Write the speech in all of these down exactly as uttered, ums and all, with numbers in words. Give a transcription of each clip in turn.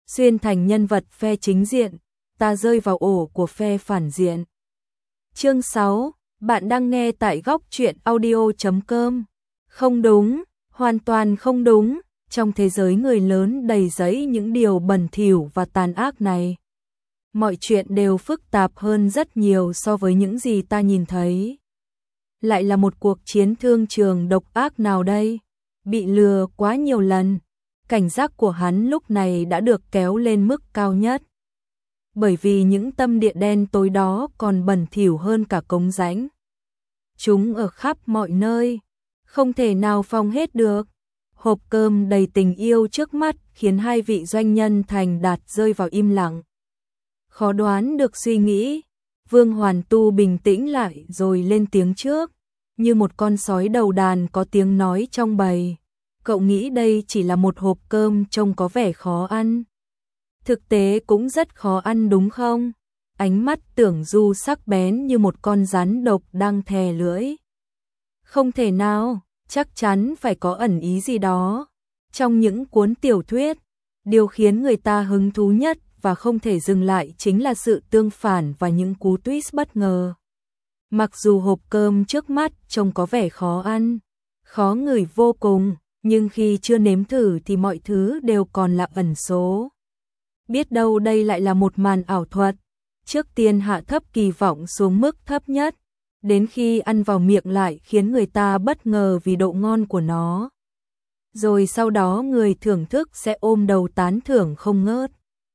xuyên thành nhân vật phe chính diện, ta rơi vào ổ của phe phản diện. Chương sáu, bạn đang nghe tại góc truyện audio chấm com. Không đúng, hoàn toàn không đúng, trong thế giới người lớn đầy rẫy những điều bẩn thỉu và tàn ác này. Mọi chuyện đều phức tạp hơn rất nhiều so với những gì ta nhìn thấy. Lại là một cuộc chiến thương trường độc ác nào đây? Bị lừa quá nhiều lần, cảnh giác của hắn lúc này đã được kéo lên mức cao nhất. Bởi vì những tâm địa đen tối đó còn bẩn thỉu hơn cả cống rãnh. Chúng ở khắp mọi nơi, không thể nào phòng hết được. Hộp cơm đầy tình yêu trước mắt khiến hai vị doanh nhân thành đạt rơi vào im lặng. Khó đoán được suy nghĩ, Vương Hoàn Tu bình tĩnh lại rồi lên tiếng trước, như một con sói đầu đàn có tiếng nói trong bầy. Cậu nghĩ đây chỉ là một hộp cơm trông có vẻ khó ăn. Thực tế cũng rất khó ăn đúng không? Ánh mắt Tưởng Du sắc bén như một con rắn độc đang thè lưỡi. Không thể nào, chắc chắn phải có ẩn ý gì đó. Trong những cuốn tiểu thuyết, điều khiến người ta hứng thú nhất và không thể dừng lại chính là sự tương phản và những cú twist bất ngờ. Mặc dù hộp cơm trước mắt trông có vẻ khó ăn, khó ngửi vô cùng, nhưng khi chưa nếm thử thì mọi thứ đều còn là ẩn số. Biết đâu đây lại là một màn ảo thuật. Trước tiên hạ thấp kỳ vọng xuống mức thấp nhất, đến khi ăn vào miệng lại khiến người ta bất ngờ vì độ ngon của nó. Rồi sau đó người thưởng thức sẽ ôm đầu tán thưởng không ngớt.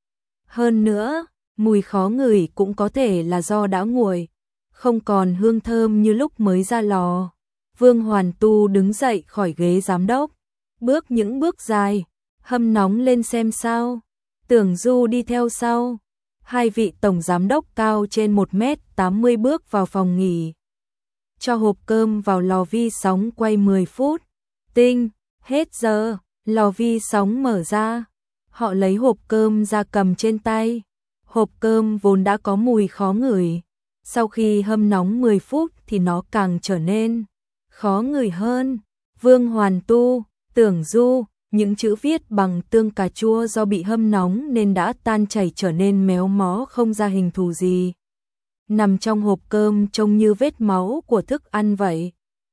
Hơn nữa, mùi khó ngửi cũng có thể là do đã nguội, không còn hương thơm như lúc mới ra lò. Vương Hoàn Tu đứng dậy khỏi ghế giám đốc, bước những bước dài, hâm nóng lên xem sao. Tưởng Du đi theo sau. Hai vị tổng giám đốc cao trên một mét tám mươi bước vào phòng nghỉ. Cho hộp cơm vào lò vi sóng quay mười phút. Tinh, hết giờ, lò vi sóng mở ra. Họ lấy hộp cơm ra cầm trên tay. Hộp cơm vốn đã có mùi khó ngửi. Sau khi hâm nóng mười phút thì nó càng trở nên khó ngửi hơn. Vương Hoàn Tu, Tưởng Du, những chữ viết bằng tương cà chua do bị hâm nóng nên đã tan chảy trở nên méo mó không ra hình thù gì. Nằm trong hộp cơm trông như vết máu của thức ăn vậy.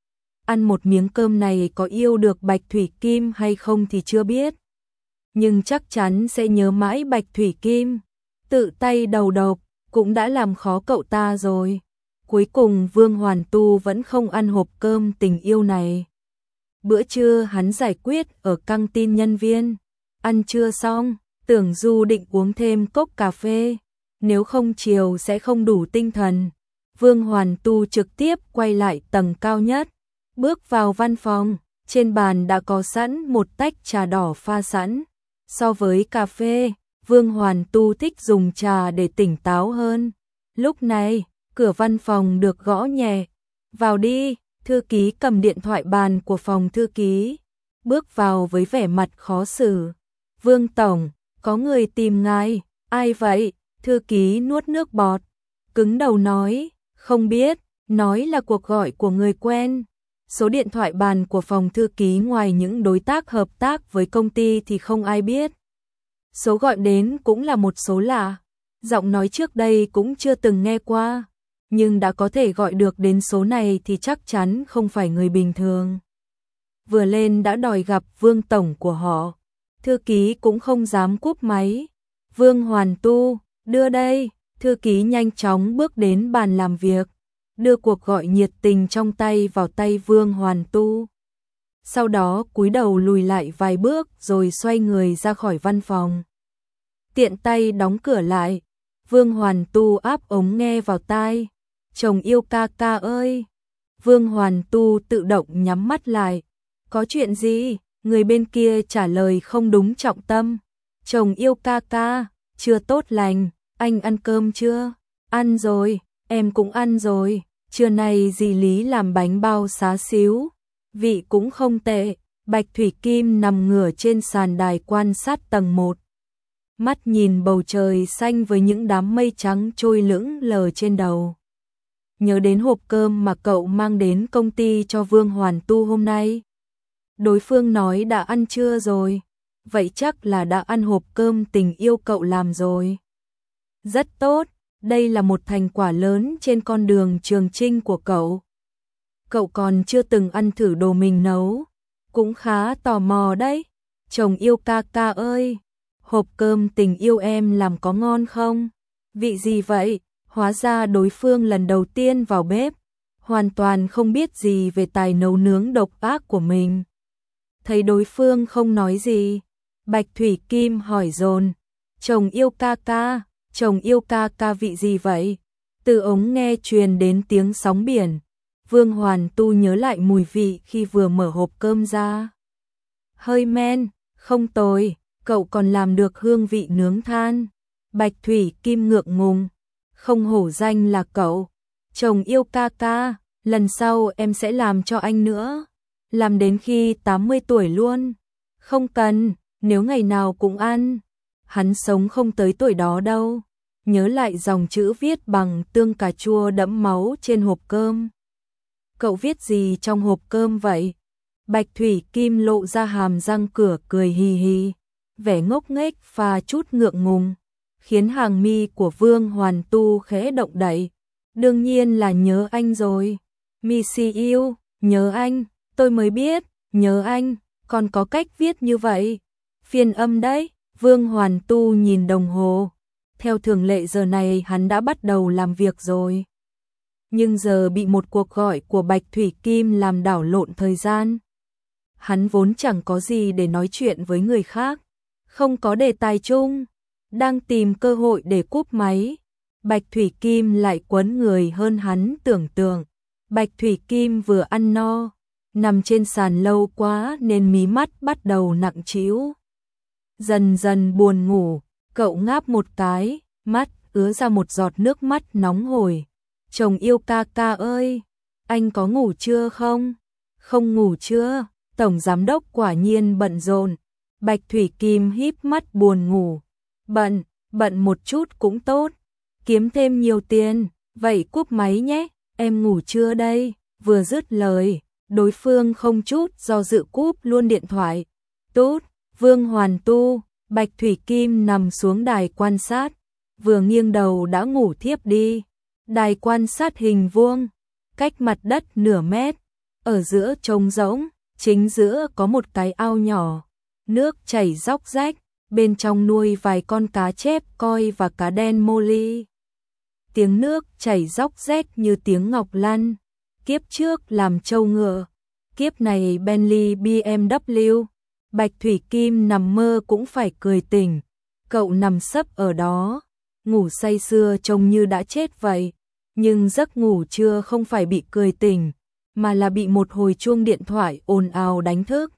Ăn một miếng cơm này có yêu được Bạch Thủy Kim hay không thì chưa biết. Nhưng chắc chắn sẽ nhớ mãi Bạch Thủy Kim. Tự tay đầu độc cũng đã làm khó cậu ta rồi. Cuối cùng Vương Hoàn Tu vẫn không ăn hộp cơm tình yêu này. Bữa trưa hắn giải quyết ở căng tin nhân viên. Ăn trưa xong, Tưởng Du định uống thêm cốc cà phê. Nếu không chiều sẽ không đủ tinh thần. Vương Hoàn Tu trực tiếp quay lại tầng cao nhất. Bước vào văn phòng, trên bàn đã có sẵn một tách trà đỏ pha sẵn. So với cà phê, Vương Hoàn Tu thích dùng trà để tỉnh táo hơn. Lúc này, cửa văn phòng được gõ nhẹ. Vào đi. Thư ký cầm điện thoại bàn của phòng thư ký, bước vào với vẻ mặt khó xử. Vương Tổng, có người tìm ngài. Ai vậy? Thư ký nuốt nước bọt, cứng đầu nói, không biết, nói là cuộc gọi của người quen. Số điện thoại bàn của phòng thư ký ngoài những đối tác hợp tác với công ty thì không ai biết. Số gọi đến cũng là một số lạ, giọng nói trước đây cũng chưa từng nghe qua. Nhưng đã có thể gọi được đến số này thì chắc chắn không phải người bình thường. Vừa lên đã đòi gặp Vương Tổng của họ. Thư ký cũng không dám cúp máy. Vương Hoàn Tu, đưa đây. Thư ký nhanh chóng bước đến bàn làm việc, đưa cuộc gọi nhiệt tình trong tay vào tay Vương Hoàn Tu. Sau đó cúi đầu lùi lại vài bước rồi xoay người ra khỏi văn phòng. Tiện tay đóng cửa lại. Vương Hoàn Tu áp ống nghe vào tai. Chồng yêu ca ca ơi. Vương Hoàn Tu tự động nhắm mắt lại. Có chuyện gì? Người bên kia trả lời không đúng trọng tâm. Chồng yêu ca ca, chưa tốt lành. Anh ăn cơm chưa? Ăn rồi, em cũng ăn rồi. Trưa nay dì Lý làm bánh bao xá xíu. Vị cũng không tệ. Bạch Thủy Kim nằm ngửa trên sàn đài quan sát tầng một. Mắt nhìn bầu trời xanh với những đám mây trắng trôi lững lờ trên đầu. Nhớ đến hộp cơm mà cậu mang đến công ty cho Vương Hoàn Tu hôm nay. Đối phương nói đã ăn trưa rồi. vậy chắc là đã ăn hộp cơm tình yêu cậu làm rồi. Rất tốt, đây là một thành quả lớn trên con đường trường chinh của cậu. Cậu còn chưa từng ăn thử đồ mình nấu, cũng khá tò mò đấy. Chồng yêu ca ca ơi, hộp cơm tình yêu em làm có ngon không? Vị gì vậy? Hóa ra đối phương lần đầu tiên vào bếp, hoàn toàn không biết gì về tài nấu nướng độc ác của mình. Thấy đối phương không nói gì, Bạch Thủy Kim hỏi dồn, chồng yêu ca ca, chồng yêu ca ca vị gì vậy? Từ ống nghe truyền đến tiếng sóng biển. Vương Hoàn Tu nhớ lại mùi vị khi vừa mở hộp cơm ra. Hơi men, không tồi, cậu còn làm được hương vị nướng than. Bạch Thủy Kim ngượng ngùng, không hổ danh là cậu. Chồng yêu ca ca, lần sau em sẽ làm cho anh nữa. Làm đến khi tám mươi tuổi luôn. Không cần, nếu ngày nào cũng ăn. Hắn sống không tới tuổi đó đâu. Nhớ lại dòng chữ viết bằng tương cà chua đẫm máu trên hộp cơm. Cậu viết gì trong hộp cơm vậy? Bạch Thủy Kim lộ ra hàm răng cửa cười hì hì, vẻ ngốc nghếch pha chút ngượng ngùng, khiến hàng mi của Vương Hoàn Tu khẽ động đậy. Đương nhiên là nhớ anh rồi. Missy yêu, nhớ anh, tôi mới biết, nhớ anh, còn có cách viết như vậy. Phiên âm đấy, Vương Hoàn Tu nhìn đồng hồ. Theo thường lệ giờ này hắn đã bắt đầu làm việc rồi. Nhưng giờ bị một cuộc gọi của Bạch Thủy Kim làm đảo lộn thời gian. Hắn vốn chẳng có gì để nói chuyện với người khác, không có đề tài chung, đang tìm cơ hội để cúp máy. Bạch Thủy Kim lại quấn người hơn hắn tưởng tượng. Bạch Thủy Kim vừa ăn no, nằm trên sàn lâu quá nên mí mắt bắt đầu nặng trĩu. Dần dần buồn ngủ, cậu ngáp một cái, mắt ứa ra một giọt nước mắt nóng hổi. Chồng yêu ca ca ơi, anh có ngủ chưa không? Không ngủ chưa? Tổng giám đốc quả nhiên bận rộn. Bạch Thủy Kim híp mắt buồn ngủ. Bận, bận một chút cũng tốt. Kiếm thêm nhiều tiền, vậy cúp máy nhé, em ngủ chưa đây? Vừa dứt lời, đối phương không chút do dự cúp luôn điện thoại. Tốt, Vương Hoàn Tu, Bạch Thủy Kim nằm xuống đài quan sát, vừa nghiêng đầu đã ngủ thiếp đi. Đài quan sát hình vuông, cách mặt đất nửa mét, ở giữa trống rỗng, chính giữa có một cái ao nhỏ, nước chảy róc rách, bên trong nuôi vài con cá chép coi và cá đen Molly. Tiếng nước chảy róc rách như tiếng ngọc lăn, kiếp trước làm trâu ngựa, kiếp này Bentley bê em vê. Bạch Thủy Kim nằm mơ cũng phải cười tỉnh, cậu nằm sấp ở đó, ngủ say sưa trông như đã chết vậy. Nhưng giấc ngủ trưa không phải bị cười tỉnh, mà là bị một hồi chuông điện thoại ồn ào đánh thức.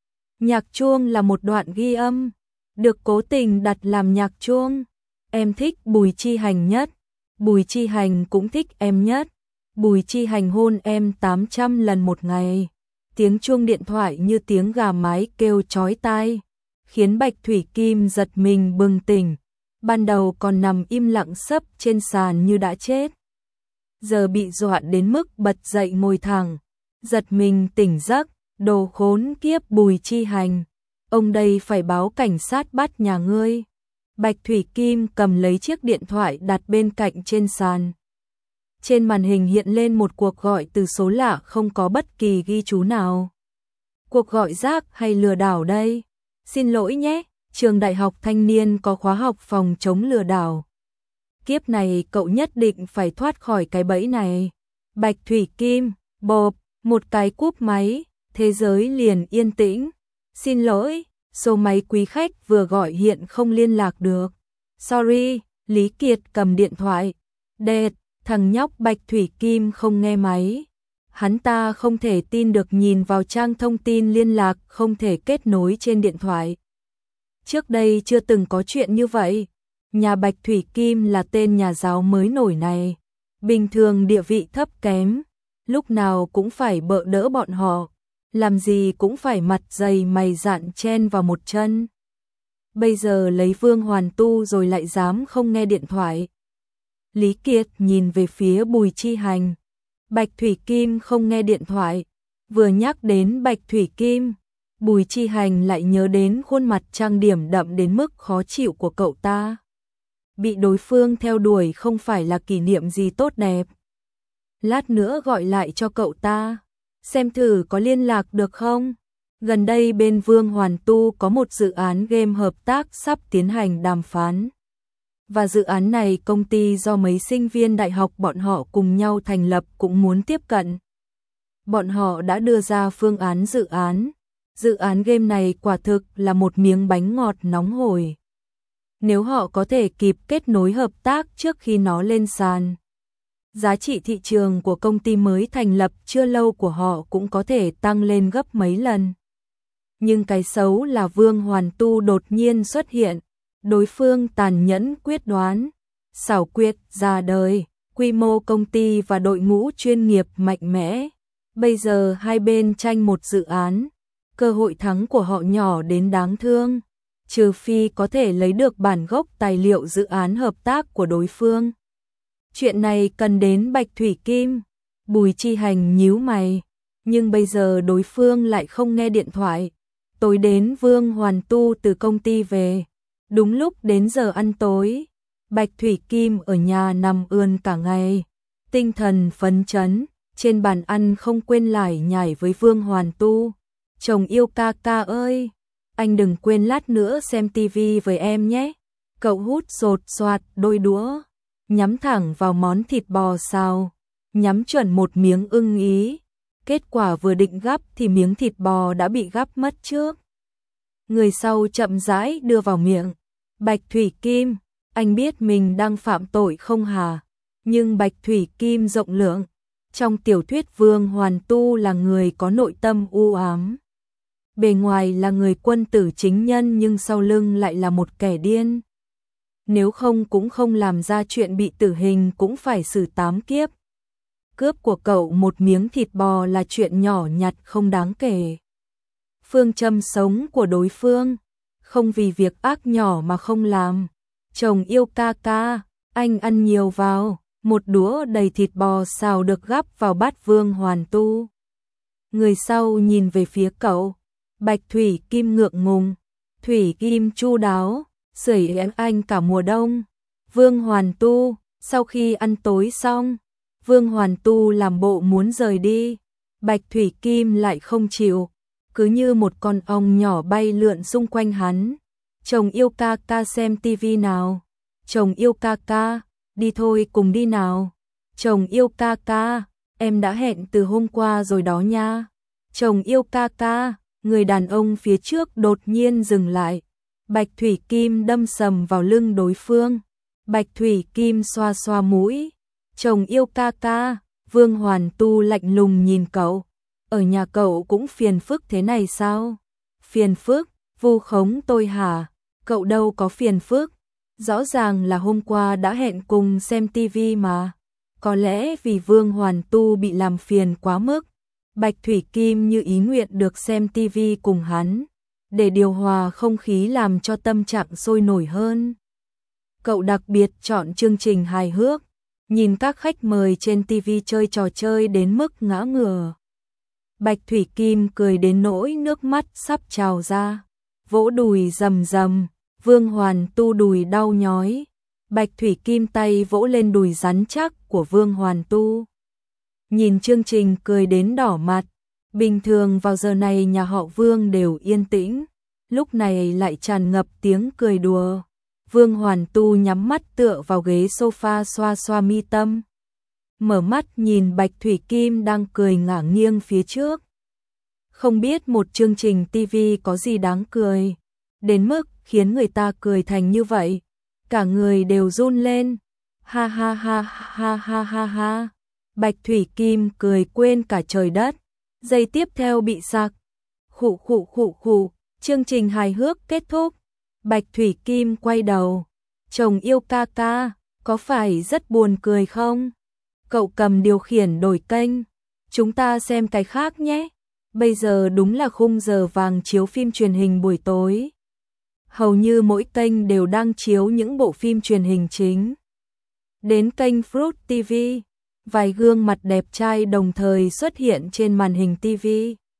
Nhạc chuông là một đoạn ghi âm, được cố tình đặt làm nhạc chuông. Em thích Bùi Chi Hành nhất, Bùi Chi Hành cũng thích em nhất. Bùi Chi Hành hôn em tám trăm lần một ngày. Tiếng chuông điện thoại như tiếng gà mái kêu chói tai, khiến Bạch Thủy Kim giật mình bừng tỉnh. Ban đầu còn nằm im lặng sấp trên sàn như đã chết. Giờ bị dọa đến mức bật dậy ngồi thẳng, giật mình tỉnh giấc, đồ khốn kiếp Bùi Chi Hành. Ông đây phải báo cảnh sát bắt nhà ngươi. Bạch Thủy Kim cầm lấy chiếc điện thoại đặt bên cạnh trên sàn. Trên màn hình hiện lên một cuộc gọi từ số lạ không có bất kỳ ghi chú nào. Cuộc gọi rác hay lừa đảo đây? Xin lỗi nhé, trường đại học thanh niên có khóa học phòng chống lừa đảo. Kiếp này cậu nhất định phải thoát khỏi cái bẫy này. Bạch Thủy Kim, bộp, một cái cúp máy, thế giới liền yên tĩnh. Xin lỗi, số máy quý khách vừa gọi hiện không liên lạc được. Sorry, Lý Kiệt cầm điện thoại. Đệt, thằng nhóc Bạch Thủy Kim không nghe máy. Hắn ta không thể tin được nhìn vào trang thông tin liên lạc không thể kết nối trên điện thoại. Trước đây chưa từng có chuyện như vậy. Nhà Bạch Thủy Kim là tên nhà giáo mới nổi này. Bình thường địa vị thấp kém, lúc nào cũng phải bợ đỡ bọn họ. Làm gì cũng phải mặt dày mày dạn chen vào một chân. Bây giờ lấy Vương Hoàn Tu rồi lại dám không nghe điện thoại. Lý Kiệt nhìn về phía Bùi Chi Hành. Bạch Thủy Kim không nghe điện thoại. Vừa nhắc đến Bạch Thủy Kim, Bùi Chi Hành lại nhớ đến khuôn mặt trang điểm đậm đến mức khó chịu của cậu ta. Bị đối phương theo đuổi không phải là kỷ niệm gì tốt đẹp. Lát nữa gọi lại cho cậu ta, xem thử có liên lạc được không. Gần đây bên Vương Hoàn Tu có một dự án game hợp tác sắp tiến hành đàm phán. Và dự án này công ty do mấy sinh viên đại học bọn họ cùng nhau thành lập cũng muốn tiếp cận. Bọn họ đã đưa ra phương án dự án. Dự án game này quả thực là một miếng bánh ngọt nóng hổi. Nếu họ có thể kịp kết nối hợp tác trước khi nó lên sàn, giá trị thị trường của công ty mới thành lập chưa lâu của họ cũng có thể tăng lên gấp mấy lần. Nhưng cái xấu là Vương Hoàn Tu đột nhiên xuất hiện. Đối phương tàn nhẫn quyết đoán, xảo quyệt ra đời, quy mô công ty và đội ngũ chuyên nghiệp mạnh mẽ. Bây giờ hai bên tranh một dự án, cơ hội thắng của họ nhỏ đến đáng thương, trừ phi có thể lấy được bản gốc tài liệu dự án hợp tác của đối phương. Chuyện này cần đến Bạch Thủy Kim. Bùi Chi Hành nhíu mày, nhưng bây giờ đối phương lại không nghe điện thoại. Tối đến Vương Hoàn Tu từ công ty về, đúng lúc đến giờ ăn tối. Bạch Thủy Kim ở nhà nằm ươn cả ngày, tinh thần phấn chấn, trên bàn ăn không quên lải nhải với Vương Hoàn Tu. Chồng yêu ca ca ơi, anh đừng quên lát nữa xem tivi với em nhé. Cậu hút sột soạt đôi đũa, nhắm thẳng vào món thịt bò xào, nhắm chuẩn một miếng ưng ý. Kết quả vừa định gắp thì miếng thịt bò đã bị gắp mất trước. Người sau chậm rãi đưa vào miệng. Bạch Thủy Kim, anh biết mình đang phạm tội không hả? Nhưng Bạch Thủy Kim rộng lượng. Trong tiểu thuyết Vương Hoàn Tu là người có nội tâm u ám. Bề ngoài là người quân tử chính nhân nhưng sau lưng lại là một kẻ điên. Nếu không cũng không làm ra chuyện bị tử hình cũng phải xử tám kiếp. Cướp của cậu một miếng thịt bò là chuyện nhỏ nhặt không đáng kể. Phương châm sống của đối phương, không vì việc ác nhỏ mà không làm. Chồng yêu ca ca, anh ăn nhiều vào. Một đũa đầy thịt bò xào được gắp vào bát Vương Hoàn Tu. Người sau nhìn về phía cậu. Bạch Thủy Kim ngượng ngùng. Thủy Kim chu đáo, sưởi ấm anh cả mùa đông. Vương Hoàn Tu, sau khi ăn tối xong, Vương Hoàn Tu làm bộ muốn rời đi. Bạch Thủy Kim lại không chịu, cứ như một con ong nhỏ bay lượn xung quanh hắn. Chồng yêu ca ca xem tivi nào. Chồng yêu ca ca, đi thôi cùng đi nào. Chồng yêu ca ca, em đã hẹn từ hôm qua rồi đó nha. Chồng yêu ca ca, người đàn ông phía trước đột nhiên dừng lại. Bạch Thủy Kim đâm sầm vào lưng đối phương. Bạch Thủy Kim xoa xoa mũi. Chồng yêu ca ca, Vương Hoàn Tu lạnh lùng nhìn cậu. Ở nhà cậu cũng phiền phức thế này sao? Phiền phức, vu khống tôi hả? Cậu đâu có phiền phức. Rõ ràng là hôm qua đã hẹn cùng xem tivi mà. Có lẽ vì Vương Hoàn Tu bị làm phiền quá mức, Bạch Thủy Kim như ý nguyện được xem tivi cùng hắn, để điều hòa không khí làm cho tâm trạng sôi nổi hơn. Cậu đặc biệt chọn chương trình hài hước, nhìn các khách mời trên tivi chơi trò chơi đến mức ngã ngửa. Bạch Thủy Kim cười đến nỗi nước mắt sắp trào ra, vỗ đùi rầm rầm. Vương Hoàn Tu đùi đau nhói. Bạch Thủy Kim tay vỗ lên đùi rắn chắc của Vương Hoàn Tu. Nhìn chương trình cười đến đỏ mặt. Bình thường vào giờ này nhà họ Vương đều yên tĩnh, lúc này lại tràn ngập tiếng cười đùa. Vương Hoàn Tu nhắm mắt tựa vào ghế sofa xoa xoa mi tâm. Mở mắt nhìn Bạch Thủy Kim đang cười ngả nghiêng phía trước. Không biết một chương trình tivi có gì đáng cười, đến mức khiến người ta cười thành như vậy. Cả người đều run lên. Ha ha ha ha ha ha ha. Bạch Thủy Kim cười quên cả trời đất. Giây tiếp theo bị sặc. Khụ khụ khụ khụ. Chương trình hài hước kết thúc. Bạch Thủy Kim quay đầu. Chồng yêu ca ca, có phải rất buồn cười không? Cậu cầm điều khiển đổi kênh. Chúng ta xem cái khác nhé. Bây giờ đúng là khung giờ vàng chiếu phim truyền hình buổi tối. Hầu như mỗi kênh đều đang chiếu những bộ phim truyền hình chính. Đến kênh Fruit ti vi, vài gương mặt đẹp trai đồng thời xuất hiện trên màn hình tivi.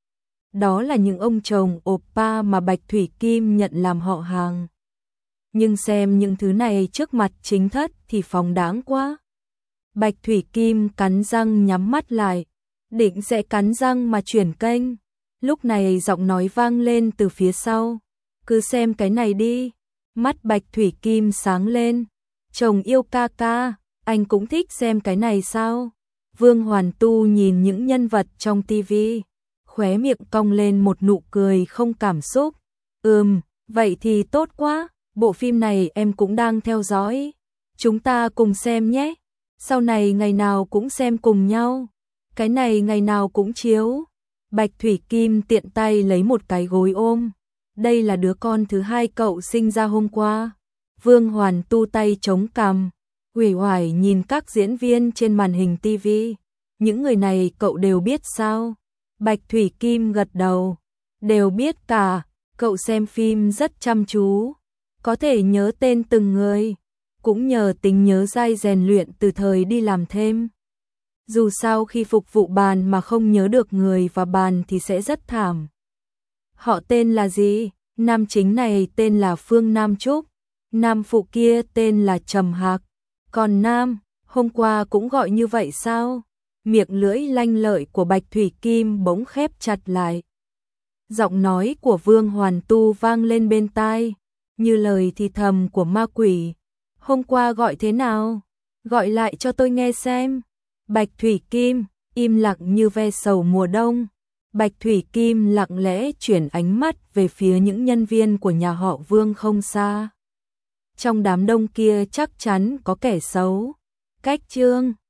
đó là những ông chồng oppa mà Bạch Thủy Kim nhận làm họ hàng. Nhưng xem những thứ này trước mặt chính thất thì phóng đáng quá. Bạch Thủy Kim cắn răng nhắm mắt lại, định sẽ cắn răng mà chuyển kênh. Lúc này giọng nói vang lên từ phía sau, cứ xem cái này đi. Mắt Bạch Thủy Kim sáng lên, chồng yêu ca ca, anh cũng thích xem cái này sao? Vương Hoàn Tu nhìn những nhân vật trong tivi, khóe miệng cong lên một nụ cười không cảm xúc. Ừm, vậy thì tốt quá, bộ phim này em cũng đang theo dõi. Chúng ta cùng xem nhé. Sau này ngày nào cũng xem cùng nhau. Cái này ngày nào cũng chiếu. Bạch Thủy Kim tiện tay lấy một cái gối ôm. Đây là đứa con thứ hai cậu sinh ra hôm qua. Vương Hoàn Tu tay chống cằm, uể oải nhìn các diễn viên trên màn hình tivi. Những người này cậu đều biết sao? Bạch Thủy Kim gật đầu. Đều biết cả, cậu xem phim rất chăm chú, có thể nhớ tên từng người, cũng nhờ tính nhớ dai rèn luyện từ thời đi làm thêm. Dù sao khi phục vụ bàn mà không nhớ được người và bàn thì sẽ rất thảm. Họ tên là gì? Nam chính này tên là Phương Nam Trúc, nam phụ kia tên là Trầm Hạc. Còn nam, hôm qua cũng gọi như vậy sao? Miệng lưỡi lanh lợi của Bạch Thủy Kim bỗng khép chặt lại. Giọng nói của Vương Hoàn Tu vang lên bên tai, như lời thì thầm của ma quỷ. Hôm qua gọi thế nào? Gọi lại cho tôi nghe xem. Bạch Thủy Kim im lặng như ve sầu mùa đông. Bạch Thủy Kim lặng lẽ chuyển ánh mắt về phía những nhân viên của nhà họ Vương không xa. Trong đám đông kia chắc chắn có kẻ xấu. Cách chương